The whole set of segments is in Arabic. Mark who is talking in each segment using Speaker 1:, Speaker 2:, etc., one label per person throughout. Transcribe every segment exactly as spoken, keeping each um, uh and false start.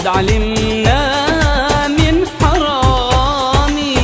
Speaker 1: قد علمنا من حرامي.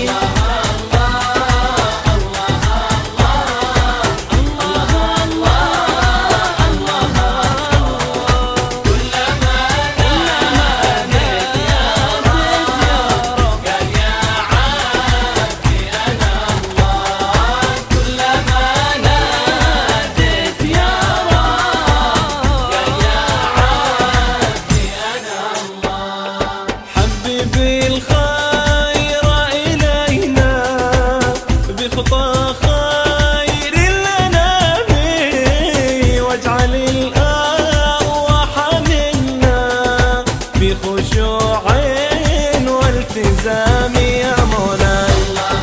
Speaker 2: بالخير إلينا بخطى خير الأنام، واجعل الأرواح منا بخشوع والتزام يا مولاي.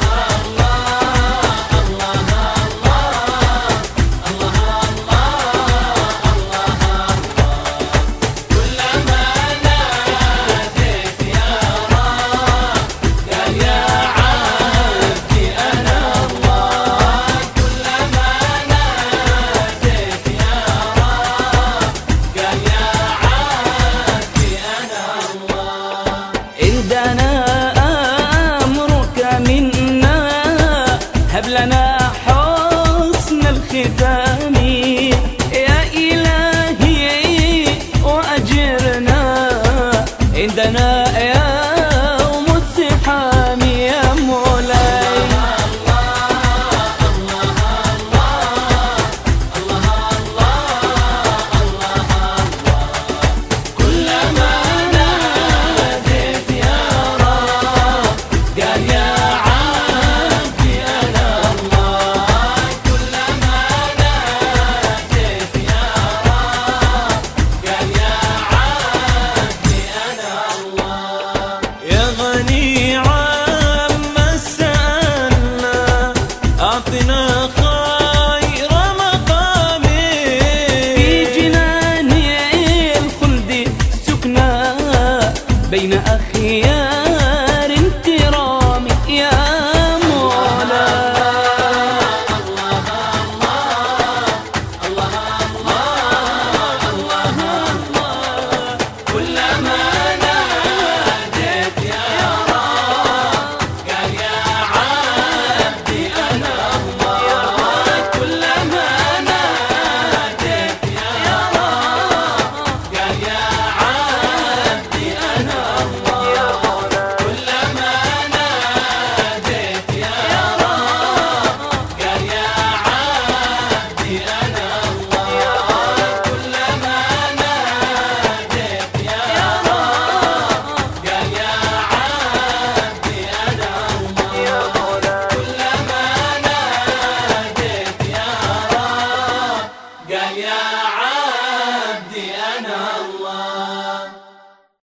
Speaker 1: هب لنا حسن الختام يا إلهي وأجرنا عندنا يوم الزحام يا مولاي. كلما ناديت يا رب قال يا
Speaker 2: أعطنا خير مقام
Speaker 1: في جنان الخلد سكنا بين أخيار كرام يا مولاي. كلما ناديت يا رب قال يا عبدي أنا الله. كلما ناديت يا رب قال يا عبدي أنا الله. كلما ناديت يا رب قال يا عبدي أنا الله. كلما ناديت يا رب قال يا عبدي أنا الله. كلما ناديت يا رب قال يا